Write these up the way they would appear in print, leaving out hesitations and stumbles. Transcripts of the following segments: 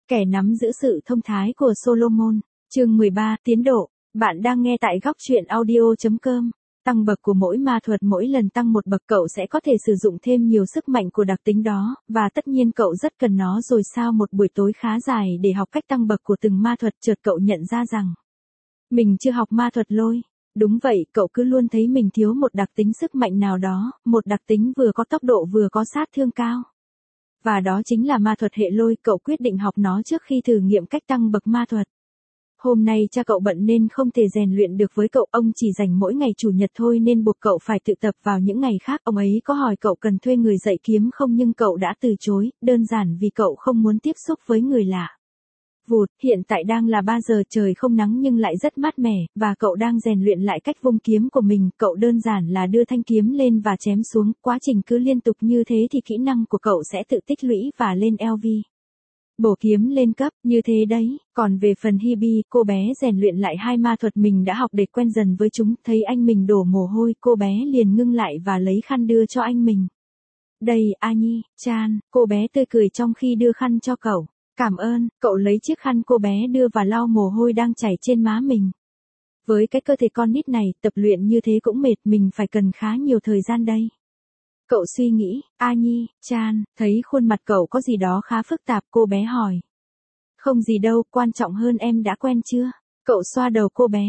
Kẻ nắm giữ sự thông thái của Solomon. Chương 13, tiến độ. Bạn đang nghe tại góc truyện audio.com. Tăng bậc của mỗi ma thuật, mỗi lần tăng một bậc cậu sẽ có thể sử dụng thêm nhiều sức mạnh của đặc tính đó, và tất nhiên cậu rất cần nó rồi. Sau một buổi tối khá dài để học cách tăng bậc của từng ma thuật, chợt cậu nhận ra rằng mình chưa học ma thuật lôi. Đúng vậy, cậu cứ luôn thấy mình thiếu một đặc tính sức mạnh nào đó, một đặc tính vừa có tốc độ vừa có sát thương cao. Và đó chính là ma thuật hệ lôi. Cậu quyết định học nó trước khi thử nghiệm cách tăng bậc ma thuật. Hôm nay cha cậu bận nên không thể rèn luyện được với cậu, ông chỉ dành mỗi ngày chủ nhật thôi nên buộc cậu phải tự tập vào những ngày khác. Ông ấy có hỏi cậu cần thuê người dạy kiếm không, nhưng cậu đã từ chối, đơn giản vì cậu không muốn tiếp xúc với người lạ. Vụt, hiện tại đang là 3 giờ, trời không nắng nhưng lại rất mát mẻ, và cậu đang rèn luyện lại cách vung kiếm của mình. Cậu đơn giản là đưa thanh kiếm lên và chém xuống, quá trình cứ liên tục như thế thì kỹ năng của cậu sẽ tự tích lũy và lên LV. Bổ kiếm lên cấp, như thế đấy. Còn về phần Hebe, cô bé rèn luyện lại hai ma thuật mình đã học để quen dần với chúng. Thấy anh mình đổ mồ hôi, cô bé liền ngưng lại và lấy khăn đưa cho anh mình. Đây, Annie-chan, cô bé tươi cười trong khi đưa khăn cho cậu. Cảm ơn, cậu lấy chiếc khăn cô bé đưa và lau mồ hôi đang chảy trên má mình. Với cái cơ thể con nít này, tập luyện như thế cũng mệt, mình phải cần khá nhiều thời gian đây. Cậu suy nghĩ. Annie-chan, thấy khuôn mặt cậu có gì đó khá phức tạp, cô bé hỏi. Không gì đâu, quan trọng hơn em đã quen chưa? Cậu xoa đầu cô bé.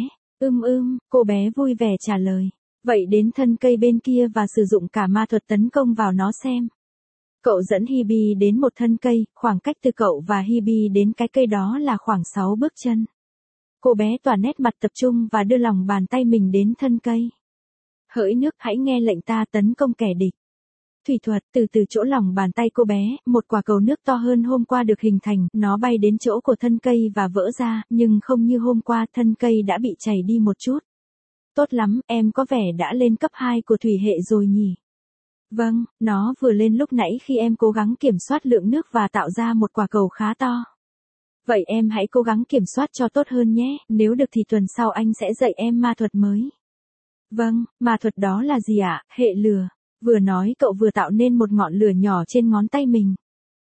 Cô bé vui vẻ trả lời. Vậy đến thân cây bên kia và sử dụng cả ma thuật tấn công vào nó xem. Cậu dẫn Hebe đến một thân cây, khoảng cách từ cậu và Hebe đến cái cây đó là khoảng 6 bước chân. Cô bé tỏa nét mặt tập trung và đưa lòng bàn tay mình đến thân cây. Hỡi nước, hãy nghe lệnh ta, tấn công kẻ địch. Thủy thuật, từ chỗ lòng bàn tay cô bé, một quả cầu nước to hơn hôm qua được hình thành, nó bay đến chỗ của thân cây và vỡ ra, nhưng không như hôm qua, thân cây đã bị chảy đi một chút. Tốt lắm, em có vẻ đã lên cấp 2 của thủy hệ rồi nhỉ? Vâng, nó vừa lên lúc nãy khi em cố gắng kiểm soát lượng nước và tạo ra một quả cầu khá to. Vậy em hãy cố gắng kiểm soát cho tốt hơn nhé, nếu được thì tuần sau anh sẽ dạy em ma thuật mới. Vâng, ma thuật đó là gì ạ? Hệ lửa. Vừa nói cậu vừa tạo nên một ngọn lửa nhỏ trên ngón tay mình.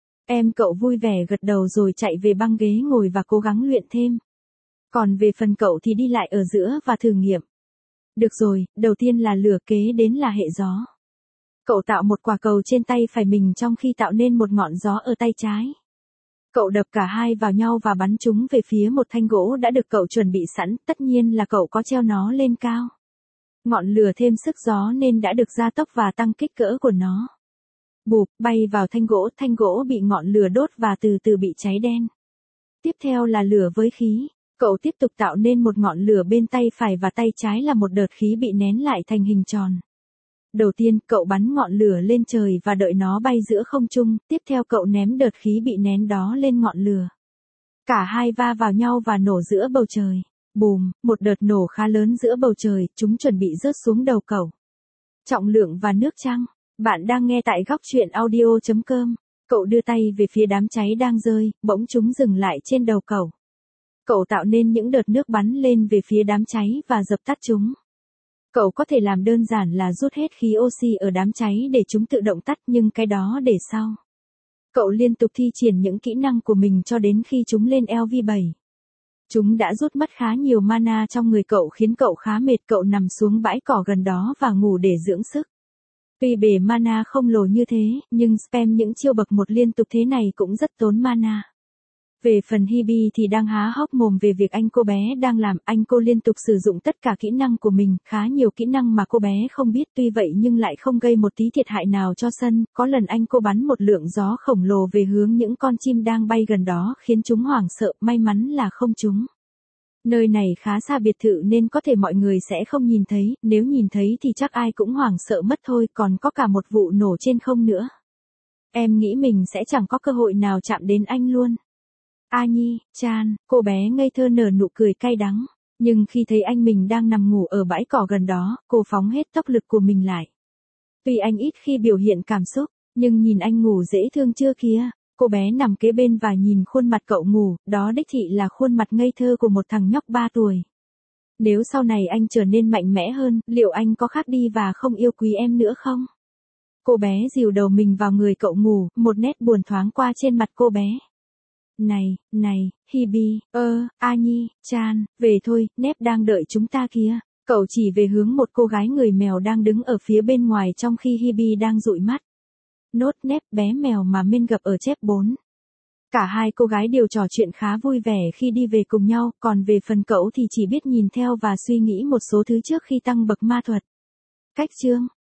Cậu vui vẻ gật đầu rồi chạy về băng ghế ngồi và cố gắng luyện thêm. Còn về phần cậu thì đi lại ở giữa và thử nghiệm. Được rồi, đầu tiên là lửa, kế đến là hệ gió. Cậu tạo một quả cầu trên tay phải mình trong khi tạo nên một ngọn gió ở tay trái. Cậu đập cả hai vào nhau và bắn chúng về phía một thanh gỗ đã được cậu chuẩn bị sẵn, tất nhiên là cậu có treo nó lên cao. Ngọn lửa thêm sức gió nên đã được gia tốc và tăng kích cỡ của nó. Bụp, bay vào thanh gỗ bị ngọn lửa đốt và từ từ bị cháy đen. Tiếp theo là lửa với khí. Cậu tiếp tục tạo nên một ngọn lửa bên tay phải và tay trái là một đợt khí bị nén lại thành hình tròn. Đầu tiên, cậu bắn ngọn lửa lên trời và đợi nó bay giữa không trung, tiếp theo cậu ném đợt khí bị nén đó lên ngọn lửa. Cả hai va vào nhau và nổ giữa bầu trời. Bùm, một đợt nổ khá lớn giữa bầu trời, chúng chuẩn bị rớt xuống đầu cậu. Trọng lượng và nước trăng. Bạn đang nghe tại góc truyện audio.com. Cậu đưa tay về phía đám cháy đang rơi, bỗng chúng dừng lại trên đầu cậu. Cậu tạo nên những đợt nước bắn lên về phía đám cháy và dập tắt chúng. Cậu có thể làm đơn giản là rút hết khí oxy ở đám cháy để chúng tự động tắt, nhưng cái đó để sau. Cậu liên tục thi triển những kỹ năng của mình cho đến khi chúng lên LV7. Chúng đã rút mất khá nhiều mana trong người cậu khiến cậu khá mệt. Cậu nằm xuống bãi cỏ gần đó và ngủ để dưỡng sức. Tuy bể mana không lồ như thế, nhưng spam những chiêu bậc 1 liên tục thế này cũng rất tốn mana. Về phần Hebe thì đang há hốc mồm về việc cô bé đang làm. Cô liên tục sử dụng tất cả kỹ năng của mình, khá nhiều kỹ năng mà cô bé không biết, tuy vậy nhưng lại không gây một tí thiệt hại nào cho sân. Có lần cô bắn một lượng gió khổng lồ về hướng những con chim đang bay gần đó khiến chúng hoảng sợ, may mắn là không trúng. Nơi này khá xa biệt thự nên có thể mọi người sẽ không nhìn thấy, nếu nhìn thấy thì chắc ai cũng hoảng sợ mất thôi, còn có cả một vụ nổ trên không nữa. Em nghĩ mình sẽ chẳng có cơ hội nào chạm đến anh luôn. Annie-chan, cô bé ngây thơ nở nụ cười cay đắng, nhưng khi thấy anh mình đang nằm ngủ ở bãi cỏ gần đó, cô phóng hết tốc lực của mình lại. Tuy anh ít khi biểu hiện cảm xúc, nhưng nhìn anh ngủ dễ thương chưa kìa. Cô bé nằm kế bên và nhìn khuôn mặt cậu ngủ, đó đích thị là khuôn mặt ngây thơ của một thằng nhóc 3 tuổi. Nếu sau này anh trở nên mạnh mẽ hơn, liệu anh có khác đi và không yêu quý em nữa không? Cô bé dìu đầu mình vào người cậu ngủ, một nét buồn thoáng qua trên mặt cô bé. Này, Hibi, A Nhi, Chan, về thôi, Nép đang đợi chúng ta kìa. Cậu chỉ về hướng một cô gái người mèo đang đứng ở phía bên ngoài trong khi Hibi đang dụi mắt. Nốt Nép bé mèo mà Min gặp ở chép 4. Cả hai cô gái đều trò chuyện khá vui vẻ khi đi về cùng nhau, còn về phần cậu thì chỉ biết nhìn theo và suy nghĩ một số thứ trước khi tăng bậc ma thuật. Cách chương